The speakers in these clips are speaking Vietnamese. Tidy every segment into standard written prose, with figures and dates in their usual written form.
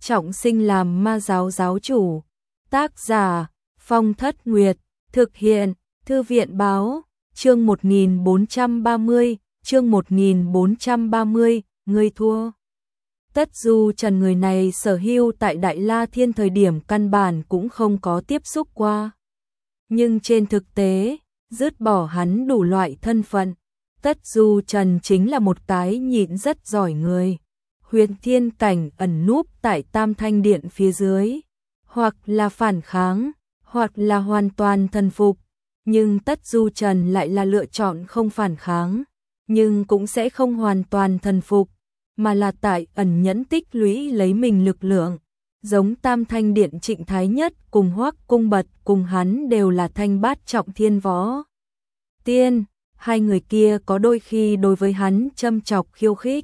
trọng sinh làm ma giáo giáo chủ. Tác giả Phong Thất Nguyệt. Thực hiện Thư viện báo. Chương 1430. Chương 1430. Ngươi thua. Tất Du Trần người này Sở Hưu tại Đại La Thiên thời điểm căn bản cũng không có tiếp xúc qua. Nhưng trên thực tế, dứt bỏ hắn đủ loại thân phận, Tất Du Trần chính là một cái nhịn rất giỏi người. Huyền thiên cảnh ẩn núp tại Tam Thanh Điện phía dưới, hoặc là phản kháng, hoặc là hoàn toàn thần phục. Nhưng Tất Du Trần lại là lựa chọn không phản kháng, nhưng cũng sẽ không hoàn toàn thần phục, mà là tại ẩn nhẫn tích lũy lấy mình lực lượng. Giống Tam Thanh Điện Trịnh Thái Nhất cùng Hoắc Cung Bật cùng hắn đều là thanh bát trọng thiên võ tiên, hai người kia có đôi khi đối với hắn châm chọc khiêu khích,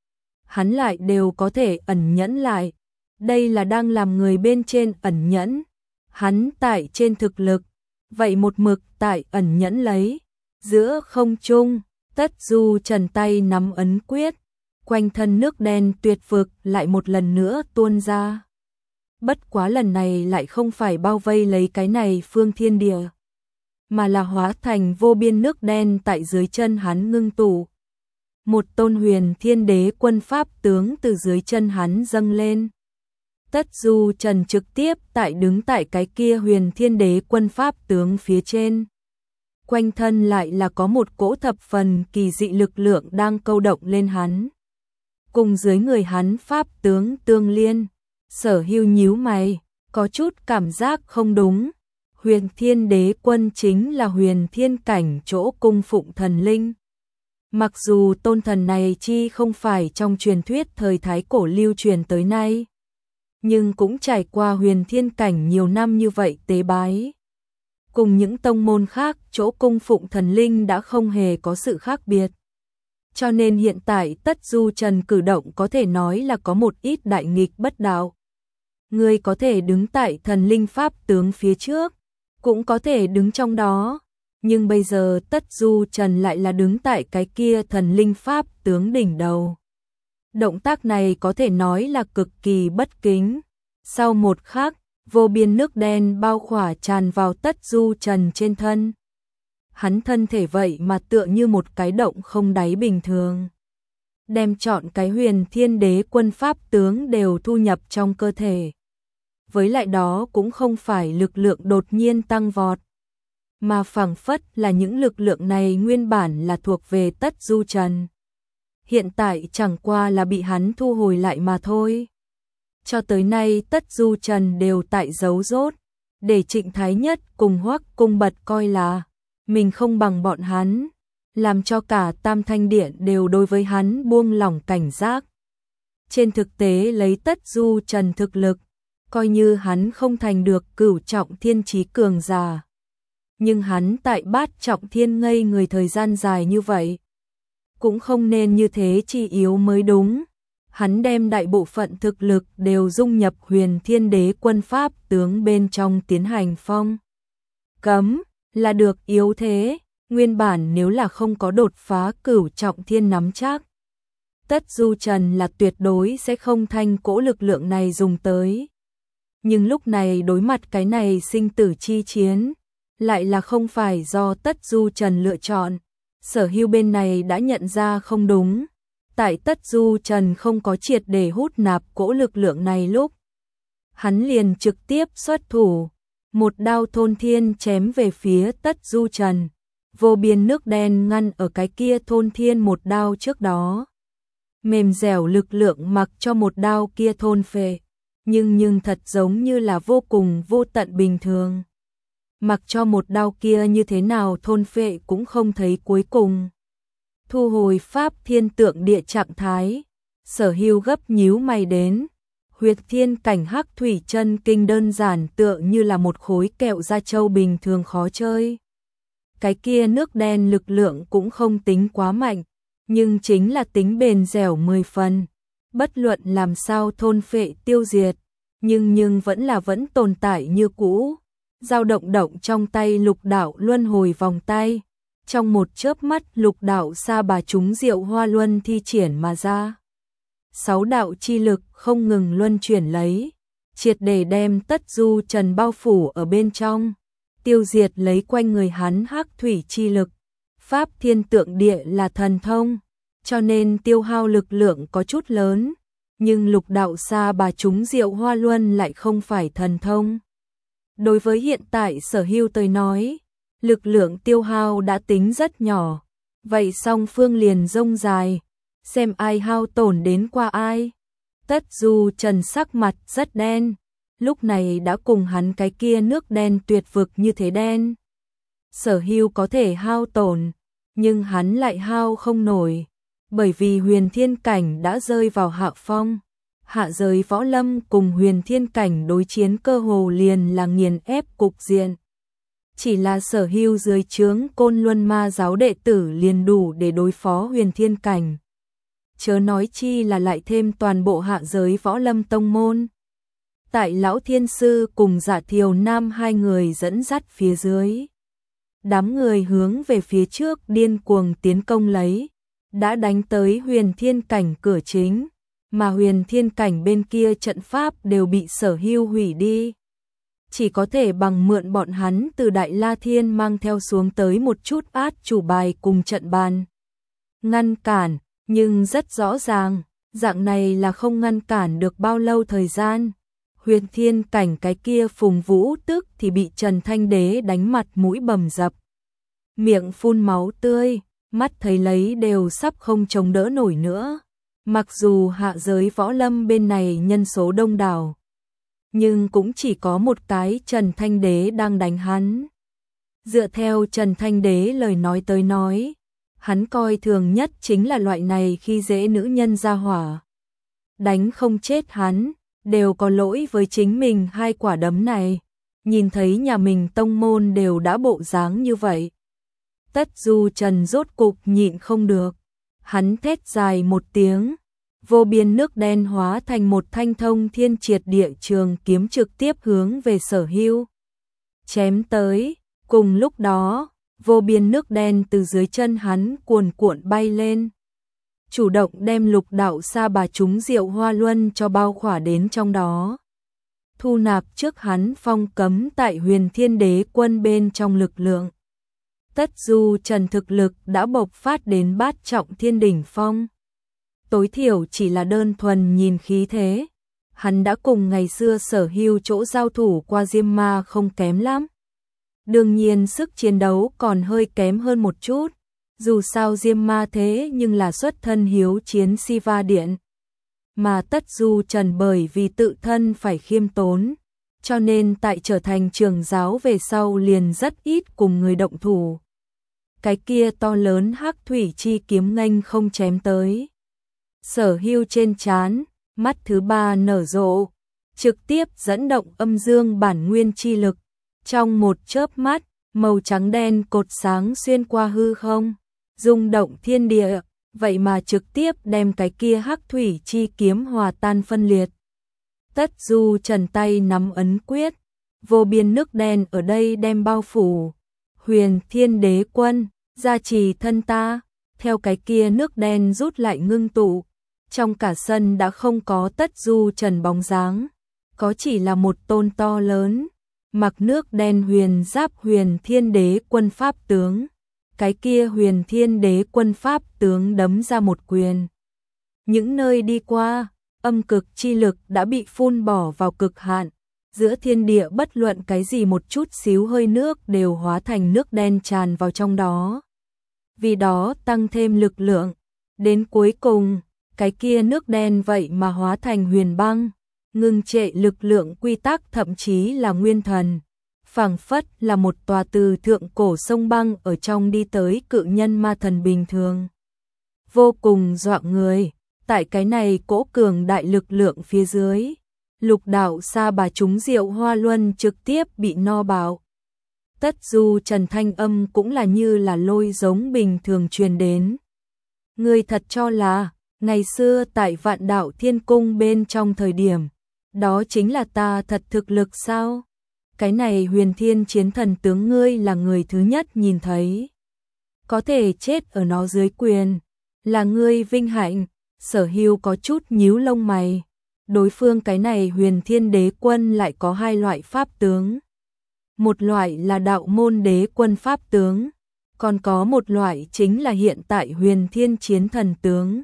hắn lại đều có thể ẩn nhẫn lại. Đây là đang làm người bên trên ẩn nhẫn, hắn tại trên thực lực, vậy một mực tại ẩn nhẫn lấy. Giữa không trung, Tất Du Trần tay nắm ấn quyết, quanh thân nước đen tuyệt vực lại một lần nữa tuôn ra. Bất quá lần này lại không phải bao vây lấy cái này phương thiên địa, mà là hóa thành vô biên nước đen tại dưới chân hắn ngưng tụ. Một tôn huyền thiên đế quân pháp tướng từ dưới chân hắn dâng lên. Tất Du Trần trực tiếp đứng tại cái kia huyền thiên đế quân pháp tướng phía trên. Quanh thân lại là có một cỗ thập phần kỳ dị lực lượng đang câu động lên hắn. Cùng dưới người hắn pháp tướng tương liên. Sở Hưu nhíu mày, có chút cảm giác không đúng. Huyền thiên đế quân chính là huyền thiên cảnh chỗ cung phụng thần linh. Mặc dù tôn thần này chi không phải trong truyền thuyết thời Thái Cổ lưu truyền tới nay, nhưng cũng trải qua huyền thiên cảnh nhiều năm như vậy tế bái. Cùng những tông môn khác chỗ cung phụng thần linh đã không hề có sự khác biệt. Cho nên hiện tại Tất Du Trần cử động có thể nói là có một ít đại nghịch bất đạo. Người có thể đứng tại thần linh pháp tướng phía trước, cũng có thể đứng trong đó. Nhưng bây giờ Tất Du Trần lại là đứng tại cái kia thần linh pháp tướng đỉnh đầu. Động tác này có thể nói là cực kỳ bất kính. Sau một khắc, vô biên nước đen bao khỏa tràn vào Tất Du Trần trên thân. Hắn thân thể vậy mà tựa như một cái động không đáy bình thường, đem trọn cái huyền thiên đế quân pháp tướng đều thu nhập trong cơ thể. Với lại đó cũng không phải lực lượng đột nhiên tăng vọt, mà phảng phất là những lực lượng này nguyên bản là thuộc về Tất Du Trần. Hiện tại chẳng qua là bị hắn thu hồi lại mà thôi. Cho tới nay Tất Du Trần đều tại giấu rốt, để Trịnh Thái Nhất cùng Hoắc Cung Bật coi là mình không bằng bọn hắn, làm cho cả Tam Thanh Điện đều đối với hắn buông lỏng cảnh giác. Trên thực tế lấy Tất Du Trần thực lực, coi như hắn không thành được cửu trọng thiên chí cường giả, nhưng hắn tại bát trọng thiên ngây người thời gian dài như vậy, cũng không nên như thế chi yếu mới đúng. Hắn đem đại bộ phận thực lực đều dung nhập huyền thiên đế quân pháp tướng bên trong tiến hành phong cấm, là được yếu thế. Nguyên bản nếu là không có đột phá cửu trọng thiên nắm chắc, Tất Du Trần là tuyệt đối sẽ không thanh cỗ lực lượng này dùng tới. Nhưng lúc này đối mặt cái này sinh tử chi chiến, lại là không phải do Tất Du Trần lựa chọn. Sở Hưu bên này đã nhận ra không đúng. Tại Tất Du Trần không có triệt để hút nạp cỗ lực lượng này lúc, hắn liền trực tiếp xuất thủ, một đao thôn thiên chém về phía Tất Du Trần. Vô biên nước đen ngăn ở cái kia thôn thiên một đao trước đó. Mềm dẻo lực lượng mặc cho một đao kia thôn phệ, nhưng thật giống như là vô cùng vô tận bình thường. Mặc cho một đao kia như thế nào thôn phệ cũng không thấy cuối cùng. Thu hồi pháp thiên tượng địa trạng thái, Sở Hưu gấp nhíu mày đến. Huyệt thiên cảnh hắc thủy chân kinh đơn giản tựa như là một khối kẹo da trâu bình thường khó chơi. Cái kia nước đen lực lượng cũng không tính quá mạnh, nhưng chính là tính bền dẻo 10 phần. Bất luận làm sao thôn phệ tiêu diệt, nhưng vẫn tồn tại như cũ. Dao động trong tay lục đạo luân hồi vòng tay. Trong một chớp mắt lục đạo sa bà trúng diệu hoa luân thi triển mà ra. 6 đạo chi lực không ngừng luân chuyển lấy, triệt để đem Tất Du Trần bao phủ ở bên trong, tiêu diệt lấy quanh người hắn hắc thủy chi lực. Pháp thiên tượng địa là thần thông, cho nên tiêu hao lực lượng có chút lớn, nhưng lục đạo sa bà chúng Diệu Hoa Luân lại không phải thần thông. Đối với hiện tại Sở Hưu tới nói, lực lượng tiêu hao đã tính rất nhỏ, vậy song phương liền rông dài, xem ai hao tổn đến qua ai. Tất Du Trần sắc mặt rất đen, lúc này đã cùng hắn cái kia nước đen tuyệt vực như thế đen. Sở Hưu có thể hao tổn, nhưng hắn lại hao không nổi, bởi vì huyền thiên cảnh đã rơi vào hạ phong. Hạ giới võ lâm cùng huyền thiên cảnh đối chiến cơ hồ liền là nghiền ép cục diện. Chỉ là Sở Hưu dưới trướng Côn Luân Ma giáo đệ tử liền đủ để đối phó huyền thiên cảnh. Chớ nói chi là lại thêm toàn bộ hạ giới võ lâm tông môn. Tại Lão Thiên Sư cùng Dạ Thiều Nam hai người dẫn dắt phía dưới. Đám người hướng về phía trước điên cuồng tiến công lấy, đã đánh tới huyền thiên cảnh cửa chính, mà huyền thiên cảnh bên kia trận pháp đều bị Sở Hưu hủy đi. Chỉ có thể bằng mượn bọn hắn từ Đại La Thiên mang theo xuống tới một chút át chủ bài cùng trận bàn. Ngăn cản, nhưng rất rõ ràng, dạng này là không ngăn cản được bao lâu thời gian. Huyền thiên cảnh cái kia Phùng Vũ tức thì bị Trần Thanh Đế đánh mặt mũi bầm dập. Miệng phun máu tươi, mắt thấy lấy đều sắp không chống đỡ nổi nữa. Mặc dù hạ giới võ lâm bên này nhân số đông đảo, nhưng cũng chỉ có một cái Trần Thanh Đế đang đánh hắn. Dựa theo Trần Thanh Đế lời nói tới nói, hắn coi thường nhất chính là loại này khi dễ nữ nhân ra hỏa. Đánh không chết hắn, đều có lỗi với chính mình hai quả đấm này. Nhìn thấy nhà mình tông môn đều đã bộ dáng như vậy. Tất Du Trần rốt cục nhịn không được. Hắn thét dài một tiếng. Vô biên nước đen hóa thành một thanh thông thiên triệt địa trường kiếm trực tiếp hướng về Sở Hưu. Chém tới. Cùng lúc đó, vô biên nước đen từ dưới chân hắn cuồn cuộn bay lên. Chủ động đem lục đạo sa bà chúng Diệu Hoa Luân cho bao khỏa đến trong đó. Thu nạp trước hắn phong cấm tại huyền thiên đế quân bên trong lực lượng. Tất Du Trần thực lực đã bộc phát đến bát trọng thiên đỉnh phong. Tối thiểu chỉ là đơn thuần nhìn khí thế. Hắn đã cùng ngày xưa Sở Hưu chỗ giao thủ qua Diêm Ma không kém lắm. Đương nhiên sức chiến đấu còn hơi kém hơn một chút. Dù sao Diêm Ma thế nhưng là xuất thân hiếu chiến Siva Điện. Mà Tất Du Trần bởi vì tự thân phải khiêm tốn, cho nên tại trở thành trưởng giáo về sau liền rất ít cùng người động thủ. Cái kia to lớn hắc thủy chi kiếm nghênh không chém tới. Sở Hưu trên trán, mắt thứ ba nở rộ, trực tiếp dẫn động âm dương bản nguyên chi lực. Trong một chớp mắt, màu trắng đen cột sáng xuyên qua hư không, rung động thiên địa, vậy mà trực tiếp đem cái kia hắc thủy chi kiếm hòa tan phân liệt. Tất Du Trần tay nắm ấn quyết, vô biên nước đen ở đây đem bao phủ. Huyền Thiên Đế Quân, gia trì thân ta, theo cái kia nước đen rút lại ngưng tụ. Trong cả sân đã không có Tất Du Trần bóng dáng, có chỉ là một tôn to lớn, mặc nước đen huyền giáp Huyền Thiên Đế Quân pháp tướng. Cái kia Huyền Thiên Đế Quân pháp tướng đấm ra một quyền. Những nơi đi qua, âm cực chi lực đã bị phun bỏ vào cực hạn, giữa thiên địa bất luận cái gì một chút xíu hơi nước đều hóa thành nước đen tràn vào trong đó. Vì đó tăng thêm lực lượng, đến cuối cùng, cái kia nước đen vậy mà hóa thành huyền băng, ngưng trệ lực lượng quy tắc thậm chí là nguyên thần. Phảng phất là một tòa từ thượng cổ sông băng ở trong đi tới cự nhân ma thần bình thường. Vô cùng dọa người, tại cái này cỗ cường đại lực lượng phía dưới, lục đạo sa bà chúng Diệu Hoa Luân trực tiếp bị no bạo. Tất Du Trần thanh âm cũng là như là lôi giống bình thường truyền đến. Ngươi thật cho là, ngày xưa tại Vạn Đạo Thiên Cung bên trong thời điểm, đó chính là ta thật thực lực sao? Cái này Huyền Thiên Chiến Thần tướng ngươi là người thứ nhất nhìn thấy. Có thể chết ở nó dưới quyền, là ngươi vinh hạnh, Sở Hưu có chút nhíu lông mày. Đối phương cái này Huyền Thiên Đế Quân lại có hai loại pháp tướng. Một loại là đạo môn đế quân pháp tướng, còn có một loại chính là hiện tại Huyền Thiên Chiến Thần tướng.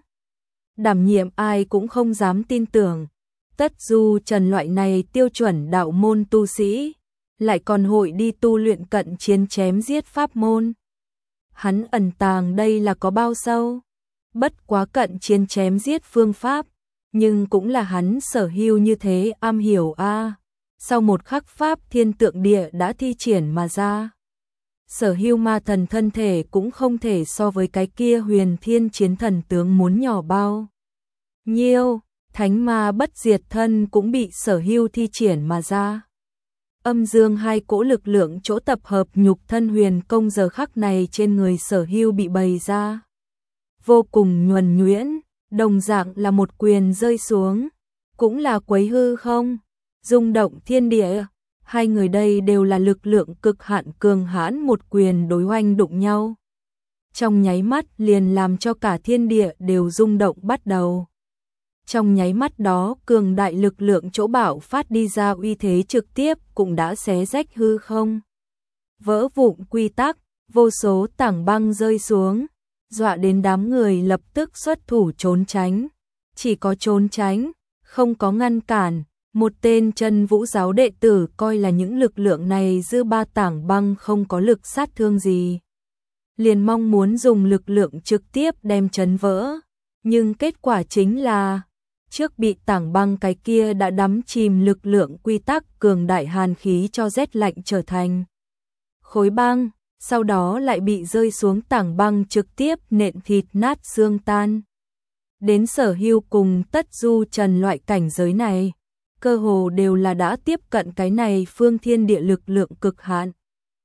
Đảm nhiệm ai cũng không dám tin tưởng, Tất Du Trần loại này tiêu chuẩn đạo môn tu sĩ, lại còn hội đi tu luyện cận chiến chém giết pháp môn. Hắn ẩn tàng đây là có bao sâu? Bất quá cận chiến chém giết phương pháp, nhưng cũng là hắn Sở Hưu như thế am hiểu a. Sau một khắc pháp thiên tượng địa đã thi triển mà ra. Sở Hưu ma thần thân thể cũng không thể so với cái kia Huyền Thiên Chiến Thần tướng muốn nhỏ bao nhiêu, thánh ma bất diệt thân cũng bị Sở Hưu thi triển mà ra. Âm dương hai cỗ lực lượng chỗ tập hợp nhục thân huyền công giờ khắc này trên người Sở Hưu bị bày ra. Vô cùng nhuần nhuyễn, đồng dạng là một quyền rơi xuống, cũng là quấy hư không, rung động thiên địa. Hai người đây đều là lực lượng cực hạn cường hãn, một quyền đối hoành đụng nhau. Trong nháy mắt liền làm cho cả thiên địa đều rung động bắt đầu. Trong nháy mắt đó cường đại lực lượng chỗ bạo phát đi ra uy thế trực tiếp cũng đã xé rách hư không. Vỡ vụn quy tắc, vô số tảng băng rơi xuống, dọa đến đám người lập tức xuất thủ trốn tránh. Chỉ có trốn tránh, không có ngăn cản. Một tên chân vũ giáo đệ tử coi là những lực lượng này dư ba tảng băng không có lực sát thương gì. Liền mong muốn dùng lực lượng trực tiếp đem chấn vỡ. Nhưng kết quả chính là, trước bị tảng băng cái kia đã đắm chìm lực lượng quy tắc cường đại hàn khí cho rét lạnh trở thành khối băng, sau đó lại bị rơi xuống tảng băng trực tiếp nện thịt nát xương tan. Đến Sở Hưu cùng Tất Du Trần loại cảnh giới này, cơ hồ đều là đã tiếp cận cái này phương thiên địa lực lượng cực hạn.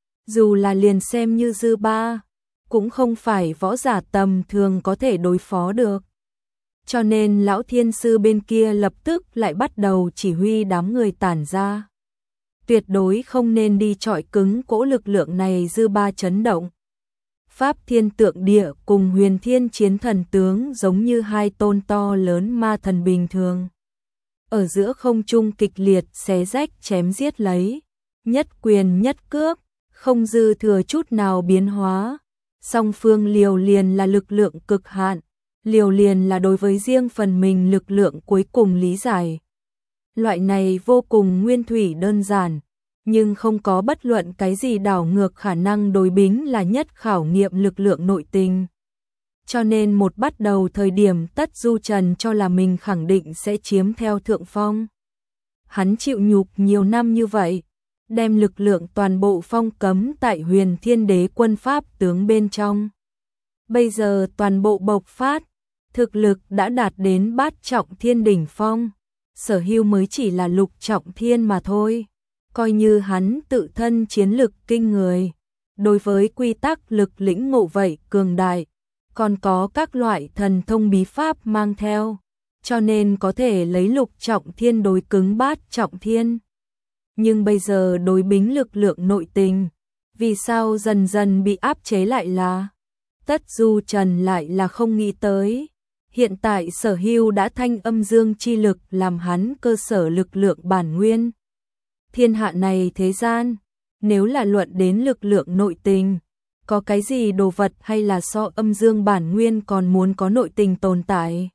Dù là liền xem như dư ba, cũng không phải võ giả tầm thường có thể đối phó được. Cho nên lão thiên sư bên kia lập tức lại bắt đầu chỉ huy đám người tản ra. Tuyệt đối không nên đi chọi cứng cỗ lực lượng này dư ba chấn động. Pháp thiên tượng địa cùng Huyền Thiên Chiến Thần tướng giống như hai tôn to lớn ma thần bình thường. Ở giữa không trung kịch liệt xé rách chém giết lấy, nhất quyền nhất cước, không dư thừa chút nào biến hóa. Song phương liều liền là lực lượng cực hạn, liều liền là đối với riêng phần mình lực lượng cuối cùng lý giải. Loại này vô cùng nguyên thủy đơn giản, nhưng không có bất luận cái gì đảo ngược khả năng đối bính là nhất khảo nghiệm lực lượng nội tình. Cho nên một bắt đầu thời điểm Tất Du Trần cho là mình khẳng định sẽ chiếm theo thượng phong. Hắn chịu nhục nhiều năm như vậy, đem lực lượng toàn bộ phong cấm tại Huyền Thiên Đế Quân pháp tướng bên trong. Bây giờ toàn bộ bộc phát, thực lực đã đạt đến bát trọng thiên đỉnh phong. Sở Hưu mới chỉ là lục trọng thiên mà thôi. Coi như hắn tự thân chiến lực kinh người, đối với quy tắc lực lĩnh ngộ vậy cường đại, còn có các loại thần thông bí pháp mang theo, cho nên có thể lấy lục trọng thiên đối cứng bát trọng thiên. Nhưng bây giờ đối bính lực lượng nội tình, vì sao dần dần bị áp chế lại là? Tất Du Trần lại là không nghĩ tới. Hiện tại Sở Hưu đã thanh âm dương chi lực làm hắn cơ sở lực lượng bản nguyên. Thiên hạ này thế gian, nếu là luận đến lực lượng nội tình, có cái gì đồ vật hay là so âm dương bản nguyên còn muốn có nội tình tồn tại?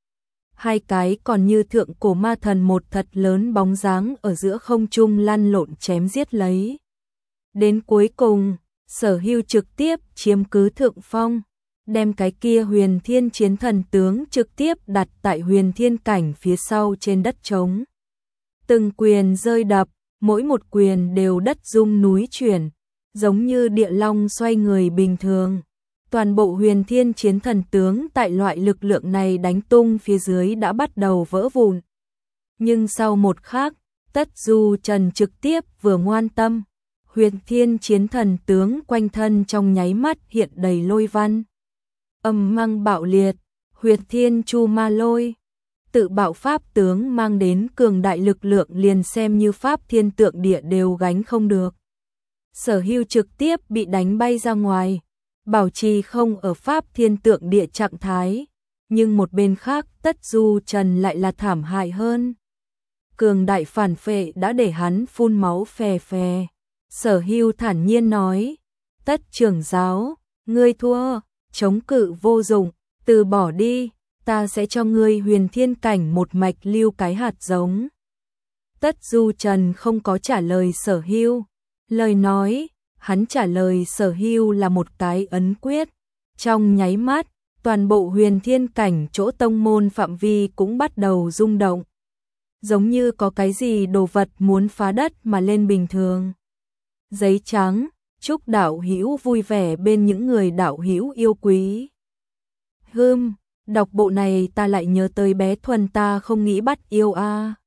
Hai cái còn như thượng cổ ma thần một thật lớn bóng dáng ở giữa không trung lăn lộn chém giết lấy. Đến cuối cùng, Sở Hưu trực tiếp chiếm cứ thượng phong, đem cái kia Huyền Thiên Chiến Thần tướng trực tiếp đặt tại Huyền Thiên cảnh phía sau trên đất trống. Từng quyền rơi đập, mỗi một quyền đều đất rung núi chuyển, giống như địa long xoay người bình thường. Toàn bộ Huyền Thiên Chiến Thần tướng tại loại lực lượng này đánh tung phía dưới đã bắt đầu vỡ vụn. Nhưng sau một khắc, Tất Du Trần trực tiếp vừa ngoan tâm, Huyền Thiên Chiến Thần tướng quanh thân trong nháy mắt hiện đầy lôi văn. Âm mang bạo liệt, Huyền Thiên Chu Ma Lôi. Tự bạo pháp tướng mang đến cường đại lực lượng liền xem như pháp thiên tượng địa đều gánh không được. Sở Hưu trực tiếp bị đánh bay ra ngoài, bảo trì không ở pháp thiên tượng địa trạng thái, Nhưng một bên khác Tất Du Trần lại là thảm hại hơn. Cường đại phản phệ đã để hắn phun máu phè phè. Sở Hưu thản nhiên nói, Tất trưởng giáo, ngươi thua, chống cự vô dụng, từ bỏ đi, ta sẽ cho ngươi huyền thiên cảnh một mạch lưu cái hạt giống. Tất Du Trần không có trả lời Sở Hưu. Lời nói, hắn trả lời Sở Hưu là một cái ấn quyết. Trong nháy mắt, toàn bộ huyền thiên cảnh chỗ tông môn phạm vi cũng bắt đầu rung động. Giống như có cái gì đồ vật muốn phá đất mà lên bình thường. Giấy trắng, chúc đạo hữu vui vẻ bên những người đạo hữu yêu quý. Đọc bộ này ta lại nhớ tới bé Thuần ta không nghĩ bắt yêu a.